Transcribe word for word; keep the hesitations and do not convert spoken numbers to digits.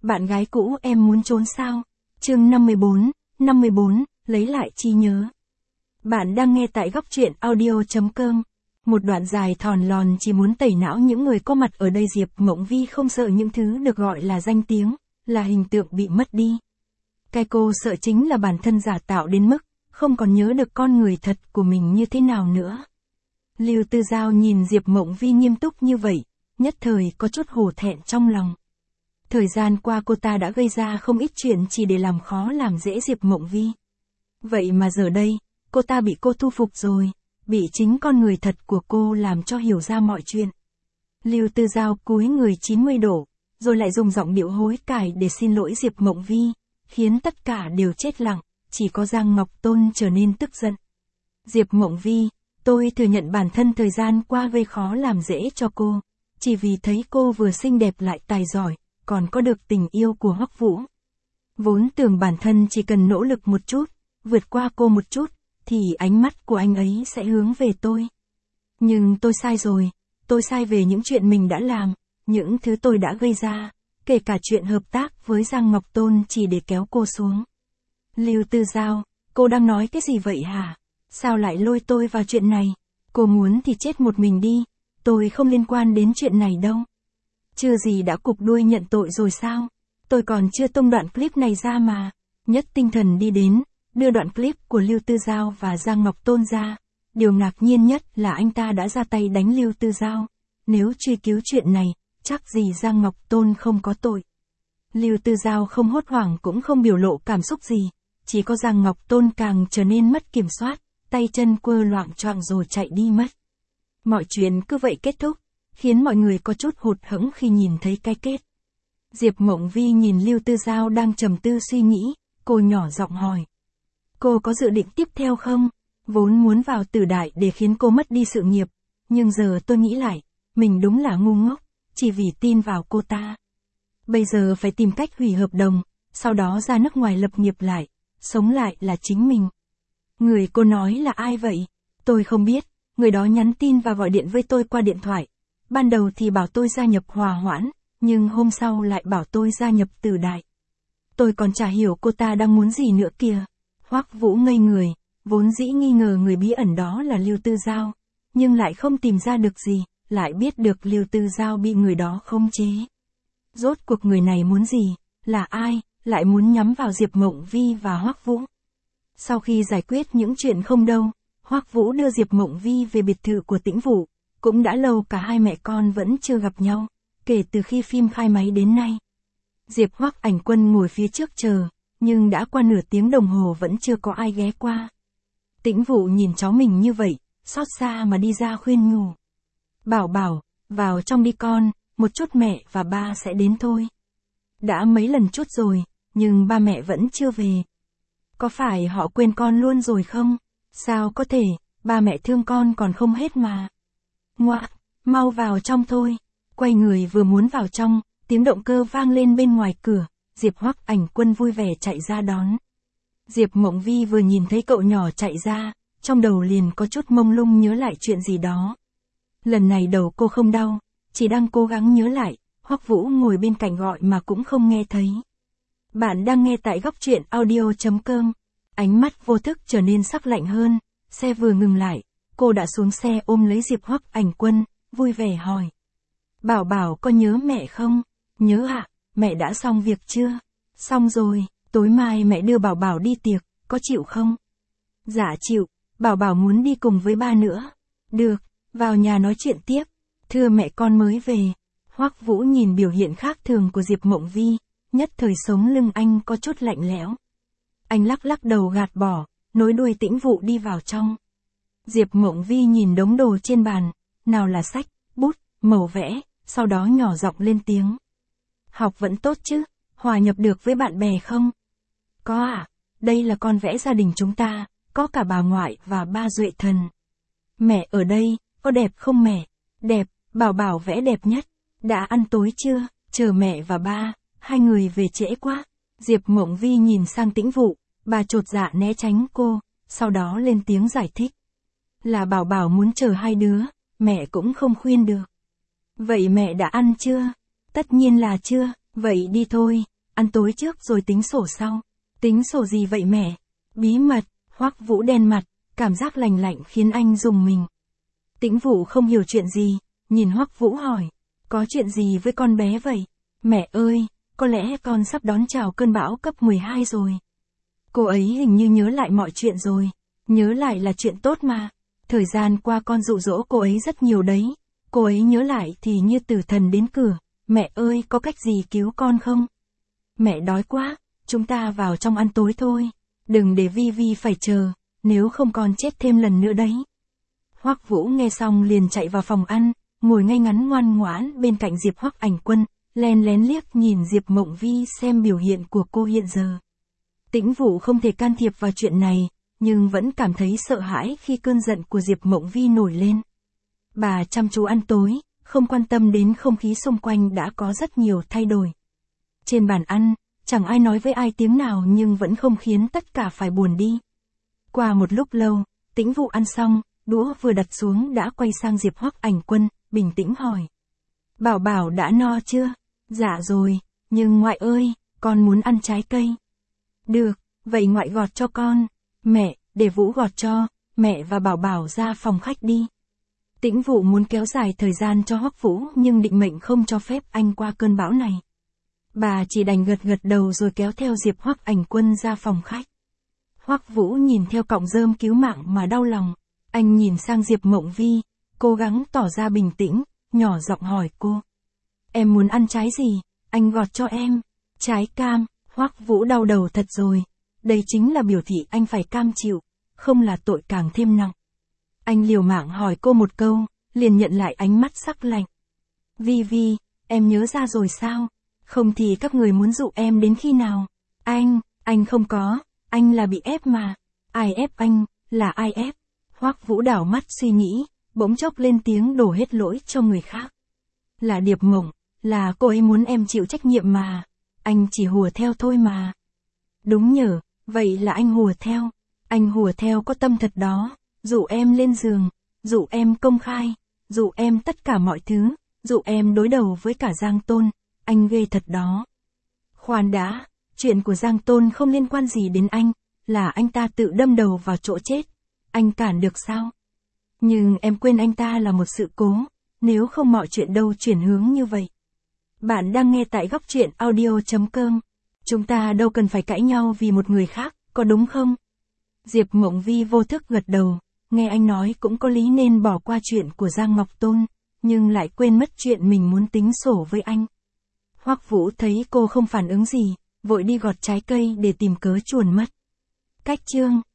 Bạn gái cũ em muốn trốn sao? Chương năm mươi bốn, năm mươi bốn, lấy lại trí nhớ. Bạn đang nghe tại góc truyện audio chấm com. Một đoạn dài thòn lòn chỉ muốn tẩy não những người có mặt ở đây. Diệp Mộng Vi không sợ những thứ được gọi là danh tiếng, là hình tượng bị mất đi. Cái cô sợ chính là bản thân giả tạo đến mức, không còn nhớ được con người thật của mình như thế nào nữa. Lưu Tư Giao nhìn Diệp Mộng Vi nghiêm túc như vậy, nhất thời có chút hổ thẹn trong lòng. Thời gian qua cô ta đã gây ra không ít chuyện chỉ để làm khó làm dễ Diệp Mộng Vi. Vậy mà giờ đây, cô ta bị cô thu phục rồi, bị chính con người thật của cô làm cho hiểu ra mọi chuyện. Lưu Tư Giao cúi người chín mươi độ, rồi lại dùng giọng điệu hối cải để xin lỗi Diệp Mộng Vi, khiến tất cả đều chết lặng, chỉ có Giang Ngọc Tôn trở nên tức giận. Diệp Mộng Vi, tôi thừa nhận bản thân thời gian qua gây khó làm dễ cho cô, chỉ vì thấy cô vừa xinh đẹp lại tài giỏi, còn có được tình yêu của Hoắc Vũ. Vốn tưởng bản thân chỉ cần nỗ lực một chút, vượt qua cô một chút, thì ánh mắt của anh ấy sẽ hướng về tôi. Nhưng tôi sai rồi, tôi sai về những chuyện mình đã làm, những thứ tôi đã gây ra, kể cả chuyện hợp tác với Giang Ngọc Tôn chỉ để kéo cô xuống. Lưu Tư Giao, cô đang nói cái gì vậy hả? Sao lại lôi tôi vào chuyện này? Cô muốn thì chết một mình đi, tôi không liên quan đến chuyện này đâu. Chưa gì đã cụp đuôi nhận tội rồi sao? Tôi còn chưa tung đoạn clip này ra mà. Nhất Tinh Thần đi đến, đưa đoạn clip của Lưu Tư Giao và Giang Ngọc Tôn ra. Điều ngạc nhiên nhất là anh ta đã ra tay đánh Lưu Tư Giao. Nếu truy cứu chuyện này, chắc gì Giang Ngọc Tôn không có tội. Lưu Tư Giao không hốt hoảng cũng không biểu lộ cảm xúc gì. Chỉ có Giang Ngọc Tôn càng trở nên mất kiểm soát, tay chân quơ loạng choạng rồi chạy đi mất. Mọi chuyện cứ vậy kết thúc, khiến mọi người có chút hụt hẫng khi nhìn thấy cái kết. Diệp Mộng Vi nhìn Lưu Tư Giao đang trầm tư suy nghĩ, cô nhỏ giọng hỏi. Cô có dự định tiếp theo không? Vốn muốn vào Tử Đại để khiến cô mất đi sự nghiệp, nhưng giờ tôi nghĩ lại, mình đúng là ngu ngốc, chỉ vì tin vào cô ta. Bây giờ phải tìm cách hủy hợp đồng, sau đó ra nước ngoài lập nghiệp lại, sống lại là chính mình. Người cô nói là ai vậy? Tôi không biết, người đó nhắn tin và gọi điện với tôi qua điện thoại. Ban đầu thì bảo tôi gia nhập Hòa Hoãn, nhưng hôm sau lại bảo tôi gia nhập Tử Đại. Tôi còn chả hiểu cô ta đang muốn gì nữa kìa. Hoắc Vũ ngây người, vốn dĩ nghi ngờ người bí ẩn đó là Lưu Tư Giao, nhưng lại không tìm ra được gì, lại biết được Lưu Tư Giao bị người đó khống chế. Rốt cuộc người này muốn gì, là ai, lại muốn nhắm vào Diệp Mộng Vi và Hoắc Vũ. Sau khi giải quyết những chuyện không đâu, Hoắc Vũ đưa Diệp Mộng Vi về biệt thự của Tĩnh Vũ. Cũng đã lâu cả hai mẹ con vẫn chưa gặp nhau, kể từ khi phim khai máy đến nay. Diệp Hoắc Ảnh Quân ngồi phía trước chờ, nhưng đã qua nửa tiếng đồng hồ vẫn chưa có ai ghé qua. Tĩnh Vũ nhìn cháu mình như vậy, xót xa mà đi ra khuyên nhủ. Bảo Bảo, vào trong đi con, một chút mẹ và ba sẽ đến thôi. Đã mấy lần chút rồi, nhưng ba mẹ vẫn chưa về. Có phải họ quên con luôn rồi không? Sao có thể, ba mẹ thương con còn không hết mà. Ngoạ, mau vào trong thôi. Quay người vừa muốn vào trong, tiếng động cơ vang lên bên ngoài cửa, Diệp Hoắc Ảnh Quân vui vẻ chạy ra đón. Diệp Mộng Vi vừa nhìn thấy cậu nhỏ chạy ra, trong đầu liền có chút mông lung nhớ lại chuyện gì đó. Lần này đầu cô không đau, chỉ đang cố gắng nhớ lại, Hoắc Vũ ngồi bên cạnh gọi mà cũng không nghe thấy. Bạn đang nghe tại góc truyện audio chấm com. Ánh mắt vô thức trở nên sắc lạnh hơn, xe vừa ngừng lại. Cô đã xuống xe ôm lấy Diệp Hoắc Ảnh Quân, vui vẻ hỏi. Bảo Bảo có nhớ mẹ không? Nhớ ạ, à, mẹ đã xong việc chưa? Xong rồi, tối mai mẹ đưa Bảo Bảo đi tiệc, có chịu không? Dạ chịu, Bảo Bảo muốn đi cùng với ba nữa. Được, vào nhà nói chuyện tiếp. Thưa mẹ con mới về. Hoắc Vũ nhìn biểu hiện khác thường của Diệp Mộng Vi, nhất thời sống lưng anh có chút lạnh lẽo. Anh lắc lắc đầu gạt bỏ, nối đuôi Tĩnh Vũ đi vào trong. Diệp Mộng Vi nhìn đống đồ trên bàn, nào là sách, bút, màu vẽ, sau đó nhỏ giọng lên tiếng. Học vẫn tốt chứ, hòa nhập được với bạn bè không? Có ạ, à, đây là con vẽ gia đình chúng ta, có cả bà ngoại và ba Duệ Thần. Mẹ ở đây, có đẹp không mẹ? Đẹp, Bảo Bảo vẽ đẹp nhất. Đã ăn tối chưa? Chờ mẹ và ba, hai người về trễ quá. Diệp Mộng Vi nhìn sang Tĩnh Vũ, bà chột dạ né tránh cô, sau đó lên tiếng giải thích. Là Bảo Bảo muốn chờ hai đứa, mẹ cũng không khuyên được. Vậy mẹ đã ăn chưa? Tất nhiên là chưa, vậy đi thôi, ăn tối trước rồi tính sổ sau. Tính sổ gì vậy mẹ? Bí mật, Hoắc Vũ đen mặt, cảm giác lành lạnh khiến anh rùng mình. Tĩnh Vũ không hiểu chuyện gì, nhìn Hoắc Vũ hỏi, có chuyện gì với con bé vậy? Mẹ ơi, có lẽ con sắp đón chào cơn bão cấp mười hai rồi. Cô ấy hình như nhớ lại mọi chuyện rồi, nhớ lại là chuyện tốt mà. Thời gian qua con dụ dỗ cô ấy rất nhiều đấy, cô ấy nhớ lại thì như tử thần đến cửa. Mẹ ơi, có cách gì cứu con không? Mẹ đói quá, chúng ta vào trong ăn tối thôi. Đừng để Vi Vi phải chờ, nếu không con chết thêm lần nữa đấy. Hoắc Vũ nghe xong liền chạy vào phòng ăn, ngồi ngay ngắn ngoan ngoãn bên cạnh Diệp Hoắc Ảnh Quân, len lén liếc nhìn Diệp Mộng Vi xem biểu hiện của cô hiện giờ. Tĩnh Vũ không thể can thiệp vào chuyện này, nhưng vẫn cảm thấy sợ hãi khi cơn giận của Diệp Mộng Vi nổi lên. Bà chăm chú ăn tối, không quan tâm đến không khí xung quanh đã có rất nhiều thay đổi. Trên bàn ăn, chẳng ai nói với ai tiếng nào nhưng vẫn không khiến tất cả phải buồn đi. Qua một lúc lâu, Tĩnh Vũ ăn xong, đũa vừa đặt xuống đã quay sang Diệp Hoắc Ảnh Quân, bình tĩnh hỏi. Bảo Bảo đã no chưa? Dạ rồi, nhưng ngoại ơi, con muốn ăn trái cây. Được, vậy ngoại gọt cho con. Mẹ, để Vũ gọt cho, mẹ và Bảo Bảo ra phòng khách đi. Tĩnh Vũ muốn kéo dài thời gian cho Hoắc Vũ nhưng định mệnh không cho phép anh qua cơn bão này. Bà chỉ đành gật gật đầu rồi kéo theo Diệp Hoắc Ảnh Quân ra phòng khách. Hoắc Vũ nhìn theo cọng rơm cứu mạng mà đau lòng. Anh nhìn sang Diệp Mộng Vi, cố gắng tỏ ra bình tĩnh, nhỏ giọng hỏi cô. Em muốn ăn trái gì? Anh gọt cho em. Trái cam. Hoắc Vũ đau đầu thật rồi. Đây chính là biểu thị anh phải cam chịu, không là tội càng thêm nặng. Anh liều mạng hỏi cô một câu, liền nhận lại ánh mắt sắc lạnh. Vi Vi, em nhớ ra rồi sao? Không thì các người muốn dụ em đến khi nào? Anh, anh không có, anh là bị ép mà. Ai ép anh, là ai ép? Hoắc Vũ đảo mắt suy nghĩ, bỗng chốc lên tiếng đổ hết lỗi cho người khác. Là Điệp Mộng, là cô ấy muốn em chịu trách nhiệm mà. Anh chỉ hùa theo thôi mà. Đúng nhở, vậy là anh hùa theo. Anh hùa theo có tâm thật đó, dụ em lên giường, dụ em công khai, dụ em tất cả mọi thứ, dụ em đối đầu với cả Giang Tôn, anh ghê thật đó. Khoan đã, chuyện của Giang Tôn không liên quan gì đến anh, là anh ta tự đâm đầu vào chỗ chết, anh cản được sao? Nhưng em quên anh ta là một sự cố, nếu không mọi chuyện đâu chuyển hướng như vậy. Bạn đang nghe tại góc truyện audio chấm com. Chúng ta đâu cần phải cãi nhau vì một người khác, có đúng không? Diệp Mộng Vi vô thức gật đầu, nghe anh nói cũng có lý nên bỏ qua chuyện của Giang Ngọc Tôn, nhưng lại quên mất chuyện mình muốn tính sổ với anh. Hoắc Vũ thấy cô không phản ứng gì, vội đi gọt trái cây để tìm cớ chuồn mất. Cách chương